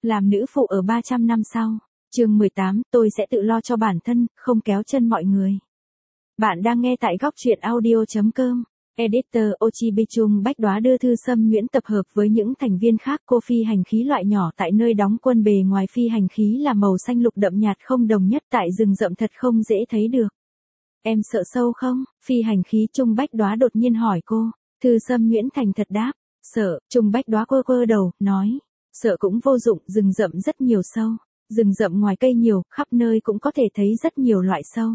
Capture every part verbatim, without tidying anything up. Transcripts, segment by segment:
Làm nữ phụ ở ba trăm năm sau. Chương mười tám, tôi sẽ tự lo cho bản thân, không kéo chân mọi người. Bạn đang nghe tại góc truyện audio chấm com. Editor Ochibi Trung Bách Đóa đưa Thư Sâm Nhuyễn tập hợp với những thành viên khác. Cô phi hành khí loại nhỏ tại nơi đóng quân, bề ngoài phi hành khí là màu xanh lục đậm nhạt không đồng nhất, tại rừng rậm thật không dễ thấy được. Em sợ sâu không? Phi hành khí Trung Bách Đóa đột nhiên hỏi cô. Thư Sâm Nhuyễn thành thật đáp. Sợ. Trung Bách Đóa quơ quơ đầu, nói. Sợ cũng vô dụng, rừng rậm rất nhiều sâu. Rừng rậm ngoài cây nhiều, khắp nơi cũng có thể thấy rất nhiều loại sâu.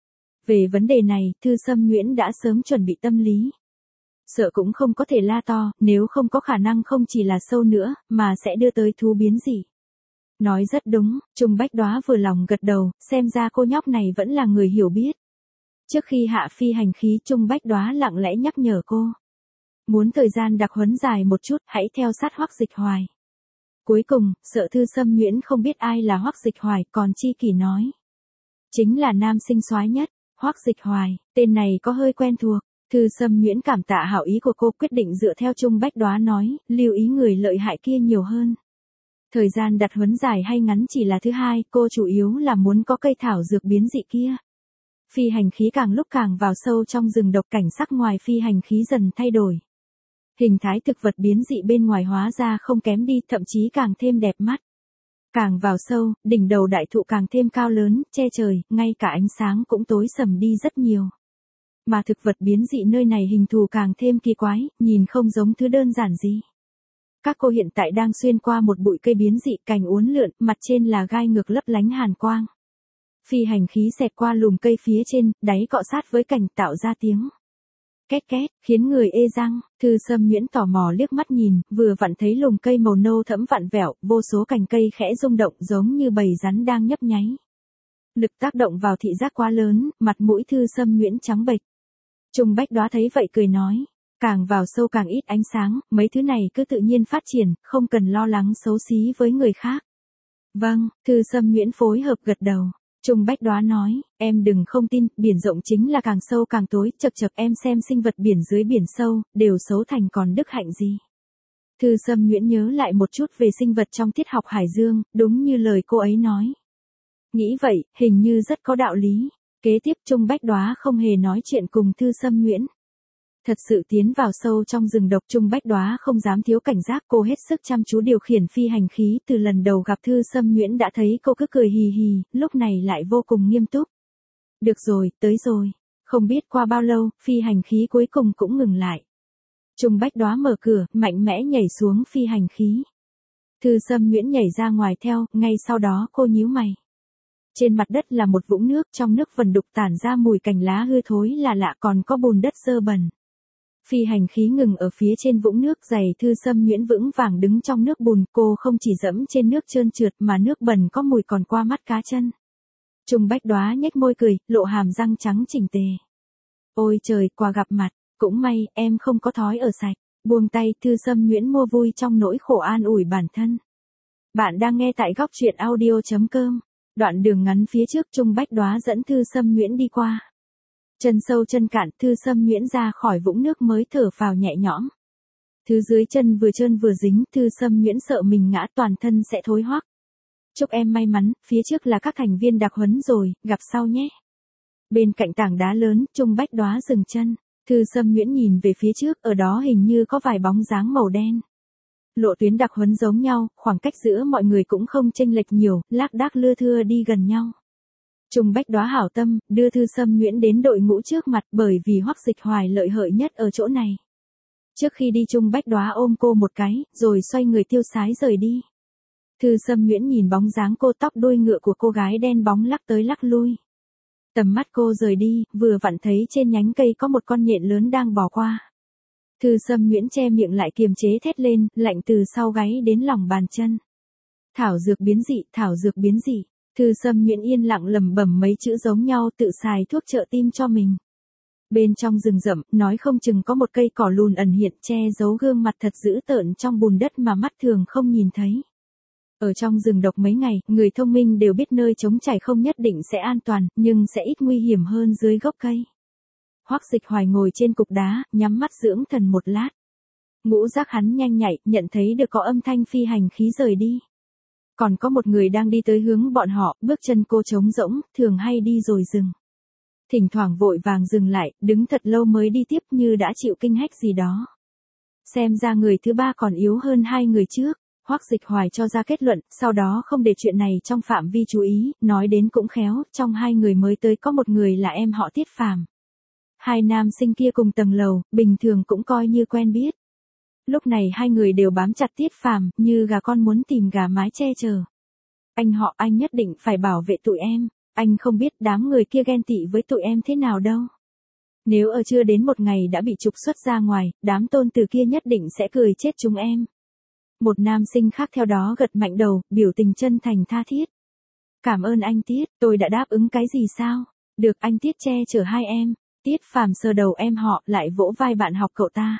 Về vấn đề này, Thư Sâm Nhuyễn đã sớm chuẩn bị tâm lý. Sợ cũng không có thể la to, nếu không có khả năng không chỉ là sâu nữa, mà sẽ đưa tới thú biến dị. Nói rất đúng, Trung Bách Đóa vừa lòng gật đầu, xem ra cô nhóc này vẫn là người hiểu biết. Trước khi hạ phi hành khí, Trung Bách Đóa lặng lẽ nhắc nhở cô. Muốn thời gian đặc huấn dài một chút, hãy theo sát Hoắc Dịch Hoài. Cuối cùng, sợ Thư Sâm Nhuyễn không biết ai là Hoắc Dịch Hoài, còn Chi Kỷ nói. Chính là nam sinh soái nhất, Hoắc Dịch Hoài, tên này có hơi quen thuộc. Thư Sâm Nhuyễn cảm tạ hảo ý của cô, quyết định dựa theo Trung Bách Đóa nói, lưu ý người lợi hại kia nhiều hơn. Thời gian đặt huấn dài hay ngắn chỉ là thứ hai, cô chủ yếu là muốn có cây thảo dược biến dị kia. Phi hành khí càng lúc càng vào sâu trong rừng độc, cảnh sắc ngoài phi hành khí dần thay đổi. Hình thái thực vật biến dị bên ngoài hóa ra không kém đi, thậm chí càng thêm đẹp mắt. Càng vào sâu, đỉnh đầu đại thụ càng thêm cao lớn, che trời, ngay cả ánh sáng cũng tối sầm đi rất nhiều. Mà thực vật biến dị nơi này hình thù càng thêm kỳ quái, nhìn không giống thứ đơn giản gì. Các cô hiện tại đang xuyên qua một bụi cây biến dị, cành uốn lượn, mặt trên là gai ngược lấp lánh hàn quang. Phi hành khí xẹt qua lùm cây phía trên, đáy cọ sát với cành tạo ra tiếng két két, khiến người ê răng. Thư Sâm Nhuyễn tò mò liếc mắt nhìn, vừa vặn thấy lùm cây màu nâu thẫm vặn vẹo, vô số cành cây khẽ rung động giống như bầy rắn đang nhấp nháy. Lực tác động vào thị giác quá lớn, mặt mũi Thư Sâm Nhuyễn trắng bệch. Trung Bách Đóa thấy vậy cười nói, càng vào sâu càng ít ánh sáng, mấy thứ này cứ tự nhiên phát triển, không cần lo lắng xấu xí với người khác. Vâng, Thư Sâm Nhuyễn phối hợp gật đầu. Trung Bách Đóa nói, em đừng không tin, biển rộng chính là càng sâu càng tối, chật chật em xem sinh vật biển dưới biển sâu, đều xấu thành còn đức hạnh gì. Thư Sâm Nhuyễn nhớ lại một chút về sinh vật trong tiết học Hải Dương, đúng như lời cô ấy nói. Nghĩ vậy, hình như rất có đạo lý. Kế tiếp Trung Bách Đóa không hề nói chuyện cùng Thư Sâm Nhuyễn. Thật sự tiến vào sâu trong rừng độc, Trung Bách Đóa không dám thiếu cảnh giác, cô hết sức chăm chú điều khiển phi hành khí. Từ lần đầu gặp Thư Sâm Nhuyễn đã thấy cô cứ cười hì hì, lúc này lại vô cùng nghiêm túc. Được rồi, tới rồi. Không biết qua bao lâu, phi hành khí cuối cùng cũng ngừng lại. Trung Bách Đóa mở cửa, mạnh mẽ nhảy xuống phi hành khí. Thư Sâm Nhuyễn nhảy ra ngoài theo, ngay sau đó cô nhíu mày. Trên mặt đất là một vũng nước, trong nước vần đục tản ra mùi cành lá hư thối lạ lạ, còn có bùn đất dơ bẩn. Phi hành khí ngừng ở phía trên vũng nước, giày Thư Sâm Nhuyễn vững vàng đứng trong nước bùn, cô không chỉ dẫm trên nước trơn trượt mà nước bẩn có mùi còn qua mắt cá chân. Trung Bách Đóa nhếch môi cười, lộ hàm răng trắng chỉnh tề. Ôi trời, quà gặp mặt, cũng may, em không có thói ở sạch. Buông tay, Thư Sâm Nhuyễn mua vui trong nỗi khổ an ủi bản thân. Bạn đang nghe tại góc truyện audio chấm com. Đoạn đường ngắn phía trước, Trung Bách Đóa dẫn Thư Sâm Nhuyễn đi qua. Chân sâu chân cạn, Thư Sâm Nhuyễn ra khỏi vũng nước mới thở phào nhẹ nhõm. Thứ dưới chân vừa trơn vừa dính, Thư Sâm Nhuyễn sợ mình ngã toàn thân sẽ thối hoắc. Chúc em may mắn, phía trước là các thành viên đặc huấn rồi, gặp sau nhé. Bên cạnh tảng đá lớn, Trung Bách Đóa dừng chân. Thư Sâm Nhuyễn nhìn về phía trước, ở đó hình như có vài bóng dáng màu đen. Lộ tuyến đặc huấn giống nhau, khoảng cách giữa mọi người cũng không chênh lệch nhiều, lác đác lưa thưa đi gần nhau. Trung Bách Đóa hảo tâm, đưa Thư Sâm Nhuyễn đến đội ngũ trước mặt, bởi vì Hoắc Dịch Hoài lợi hợi nhất ở chỗ này. Trước khi đi, Trung Bách Đóa ôm cô một cái, rồi xoay người tiêu sái rời đi. Thư Sâm Nhuyễn nhìn bóng dáng cô, tóc đuôi ngựa của cô gái đen bóng lắc tới lắc lui. Tầm mắt cô rời đi, vừa vặn thấy trên nhánh cây có một con nhện lớn đang bò qua. Thư Sâm Nhuyễn che miệng lại, kiềm chế thét lên, lạnh từ sau gáy đến lòng bàn chân. Thảo dược biến dị, thảo dược biến dị. Thư Sâm Nhuyễn yên lặng lẩm bẩm mấy chữ giống nhau, tự xài thuốc trợ tim cho mình. Bên trong rừng rậm, nói không chừng có một cây cỏ lùn ẩn hiện, che giấu gương mặt thật dữ tợn trong bùn đất mà mắt thường không nhìn thấy. Ở trong rừng độc mấy ngày, người thông minh đều biết nơi trống trải không nhất định sẽ an toàn, nhưng sẽ ít nguy hiểm hơn dưới gốc cây. Hoắc Dịch Hoài ngồi trên cục đá, nhắm mắt dưỡng thần một lát. Ngũ giác hắn nhanh nhạy, nhận thấy được có âm thanh phi hành khí rời đi. Còn có một người đang đi tới hướng bọn họ, bước chân cô trống rỗng, thường hay đi rồi dừng. Thỉnh thoảng vội vàng dừng lại, đứng thật lâu mới đi tiếp như đã chịu kinh hách gì đó. Xem ra người thứ ba còn yếu hơn hai người trước. Hoắc Dịch Hoài cho ra kết luận, sau đó không để chuyện này trong phạm vi chú ý, nói đến cũng khéo, trong hai người mới tới có một người là em họ Tiết Phàm. Hai nam sinh kia cùng tầng lầu, bình thường cũng coi như quen biết. Lúc này hai người đều bám chặt Tiết Phàm, như gà con muốn tìm gà mái che chở. Anh họ, anh nhất định phải bảo vệ tụi em, anh không biết đám người kia ghen tị với tụi em thế nào đâu. Nếu ở chưa đến một ngày đã bị trục xuất ra ngoài, đám tôn tử kia nhất định sẽ cười chết chúng em. Một nam sinh khác theo đó gật mạnh đầu, biểu tình chân thành tha thiết. Cảm ơn anh Tiết, tôi đã đáp ứng cái gì sao? Được, anh Tiết che chở hai em. Tiết Phàm sờ đầu em họ, lại vỗ vai bạn học cậu ta.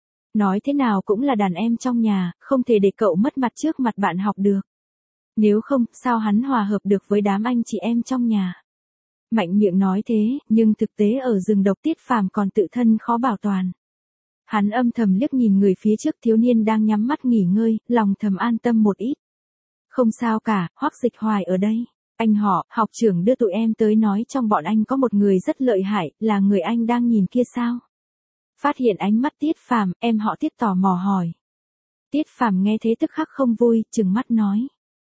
Nói thế nào cũng là đàn em trong nhà, không thể để cậu mất mặt trước mặt bạn học được. Nếu không, sao hắn hòa hợp được với đám anh chị em trong nhà? Mạnh miệng nói thế, nhưng thực tế ở rừng độc Tiết Phàm còn tự thân khó bảo toàn. Hắn âm thầm liếc nhìn người phía trước, thiếu niên đang nhắm mắt nghỉ ngơi, lòng thầm an tâm một ít. Không sao cả, Hoắc Dịch Hoài ở đây. Anh họ, học trưởng đưa tụi em tới nói trong bọn anh có một người rất lợi hại, là người anh đang nhìn kia sao? Phát hiện ánh mắt Tiết Phàm, em họ Tiết tò mò hỏi. Tiết Phàm nghe thế tức khắc không vui, trừng mắt nói.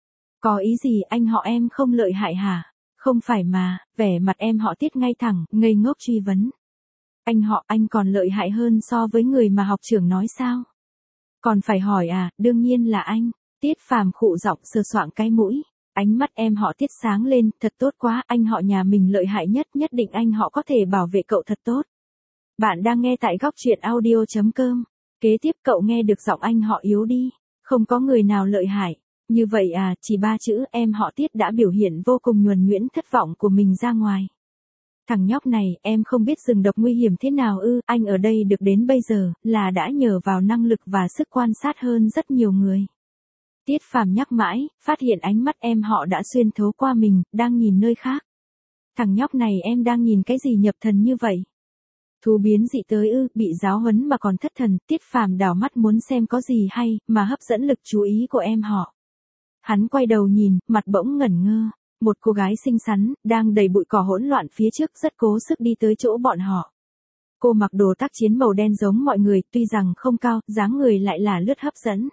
Có ý gì, anh họ em không lợi hại hả? Không phải mà, vẻ mặt em họ Tiết ngay thẳng, ngây ngốc truy vấn. Anh họ, anh còn lợi hại hơn so với người mà học trưởng nói sao? Còn phải hỏi à, đương nhiên là anh. Tiết Phàm khụ giọng sờ soạng cái mũi. Ánh mắt em họ Tiết sáng lên, thật tốt quá, anh họ nhà mình lợi hại nhất, nhất định anh họ có thể bảo vệ cậu thật tốt. Bạn đang nghe tại góc truyện audio chấm com. Kế tiếp cậu nghe được giọng anh họ yếu đi. Không có người nào lợi hại. Như vậy à, chỉ ba chữ, em họ Tiết đã biểu hiện vô cùng nhuần nhuyễn thất vọng của mình ra ngoài. Thằng nhóc này, em không biết rừng độc nguy hiểm thế nào ư, anh ở đây được đến bây giờ, là đã nhờ vào năng lực và sức quan sát hơn rất nhiều người. Tiết Phàm nhắc mãi, phát hiện ánh mắt em họ đã xuyên thấu qua mình, đang nhìn nơi khác. Thằng nhóc này em đang nhìn cái gì nhập thần như vậy? Thú biến dị tới ư, bị giáo huấn mà còn thất thần, Tiết Phàm đảo mắt muốn xem có gì hay, mà hấp dẫn lực chú ý của em họ. Hắn quay đầu nhìn, mặt bỗng ngẩn ngơ. Một cô gái xinh xắn, đang đầy bụi cỏ hỗn loạn phía trước rất cố sức đi tới chỗ bọn họ. Cô mặc đồ tác chiến màu đen giống mọi người, tuy rằng không cao, dáng người lại là lướt hấp dẫn.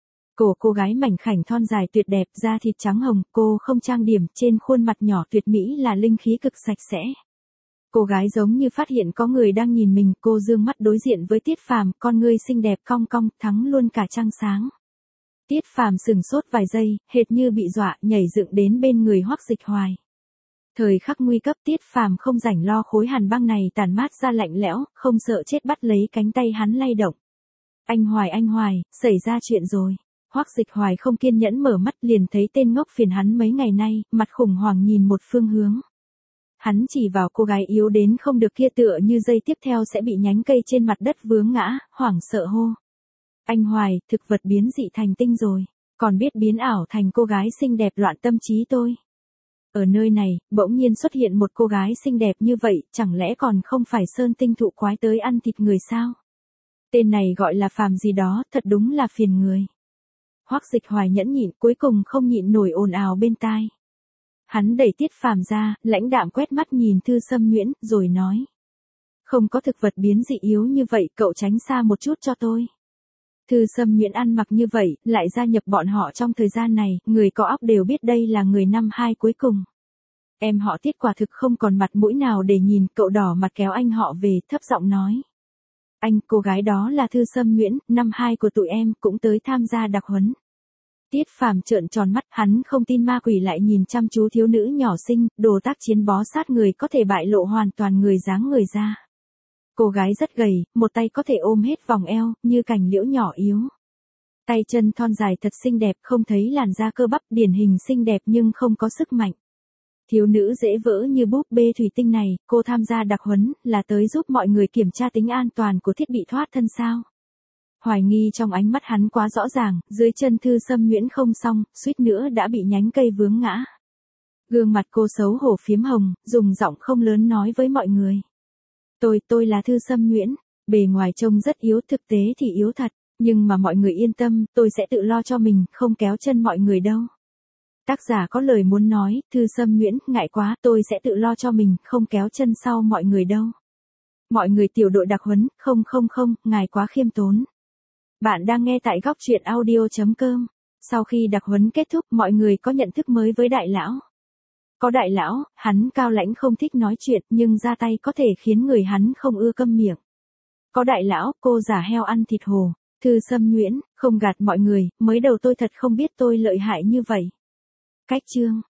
Cổ cô gái mảnh khảnh thon dài tuyệt đẹp, da thịt trắng hồng, cô không trang điểm, trên khuôn mặt nhỏ tuyệt mỹ là linh khí cực sạch sẽ. Cô gái giống như phát hiện có người đang nhìn mình, cô dương mắt đối diện với Tiết Phàm, con ngươi xinh đẹp cong cong, thắng luôn cả trăng sáng. Tiết Phàm sừng sốt vài giây, hệt như bị dọa, nhảy dựng đến bên người Hoắc Dịch Hoài. Thời khắc nguy cấp, Tiết Phàm không rảnh lo khối hàn băng này tàn mát ra lạnh lẽo, không sợ chết bắt lấy cánh tay hắn lay động. Anh Hoài, anh Hoài, xảy ra chuyện rồi. Hoắc Dịch Hoài không kiên nhẫn mở mắt, liền thấy tên ngốc phiền hắn mấy ngày nay, mặt khủng hoảng nhìn một phương hướng. Hắn chỉ vào cô gái yếu đến không được kia, tựa như giây tiếp theo sẽ bị nhánh cây trên mặt đất vướng ngã, hoảng sợ hô. Anh Hoài, thực vật biến dị thành tinh rồi, còn biết biến ảo thành cô gái xinh đẹp loạn tâm trí tôi. Ở nơi này, bỗng nhiên xuất hiện một cô gái xinh đẹp như vậy, chẳng lẽ còn không phải sơn tinh thụ quái tới ăn thịt người sao? Tên này gọi là Phàm gì đó, thật đúng là phiền người. Hoắc Dịch Hoài nhẫn nhịn, cuối cùng không nhịn nổi ồn ào bên tai. Hắn đẩy Tiết Phàm ra, lãnh đạm quét mắt nhìn Thư Sâm Nhuyễn, rồi nói. Không có thực vật biến dị yếu như vậy, cậu tránh xa một chút cho tôi. Thư Sâm Nhuyễn ăn mặc như vậy, lại gia nhập bọn họ trong thời gian này, người có óc đều biết đây là người năm hai cuối cùng. Em họ Tiết quả thực không còn mặt mũi nào để nhìn, cậu đỏ mặt kéo anh họ về, thấp giọng nói. Anh, cô gái đó là Thư Sâm Nhuyễn, năm hai của tụi em, cũng tới tham gia đặc huấn. Tiết Phàm trợn tròn mắt, hắn không tin ma quỷ lại nhìn chăm chú thiếu nữ nhỏ xinh, đồ tác chiến bó sát người có thể bại lộ hoàn toàn người dáng người ra. Cô gái rất gầy, một tay có thể ôm hết vòng eo, như cành liễu nhỏ yếu. Tay chân thon dài thật xinh đẹp, không thấy làn da cơ bắp, điển hình xinh đẹp nhưng không có sức mạnh. Thiếu nữ dễ vỡ như búp bê thủy tinh này, cô tham gia đặc huấn, là tới giúp mọi người kiểm tra tính an toàn của thiết bị thoát thân sao? Hoài nghi trong ánh mắt hắn quá rõ ràng, dưới chân Thư Sâm Nhuyễn không xong, suýt nữa đã bị nhánh cây vướng ngã. Gương mặt cô xấu hổ phiếm hồng, dùng giọng không lớn nói với mọi người. Tôi, tôi là Thư Sâm Nhuyễn, bề ngoài trông rất yếu, thực tế thì yếu thật, nhưng mà mọi người yên tâm, tôi sẽ tự lo cho mình, không kéo chân mọi người đâu. Tác giả có lời muốn nói, Thư Sâm Nguyễn, ngại quá, tôi sẽ tự lo cho mình, không kéo chân sau mọi người đâu. Mọi người tiểu đội đặc huấn, không không không, ngài quá khiêm tốn. Bạn đang nghe tại góc truyện audio chấm com. Sau khi đặc huấn kết thúc, mọi người có nhận thức mới với đại lão. Có đại lão, hắn cao lãnh không thích nói chuyện, nhưng ra tay có thể khiến người hắn không ưa câm miệng. Có đại lão, cô giả heo ăn thịt hồ. Thư Sâm Nguyễn, không gạt mọi người, mới đầu tôi thật không biết tôi lợi hại như vậy. Cách chương.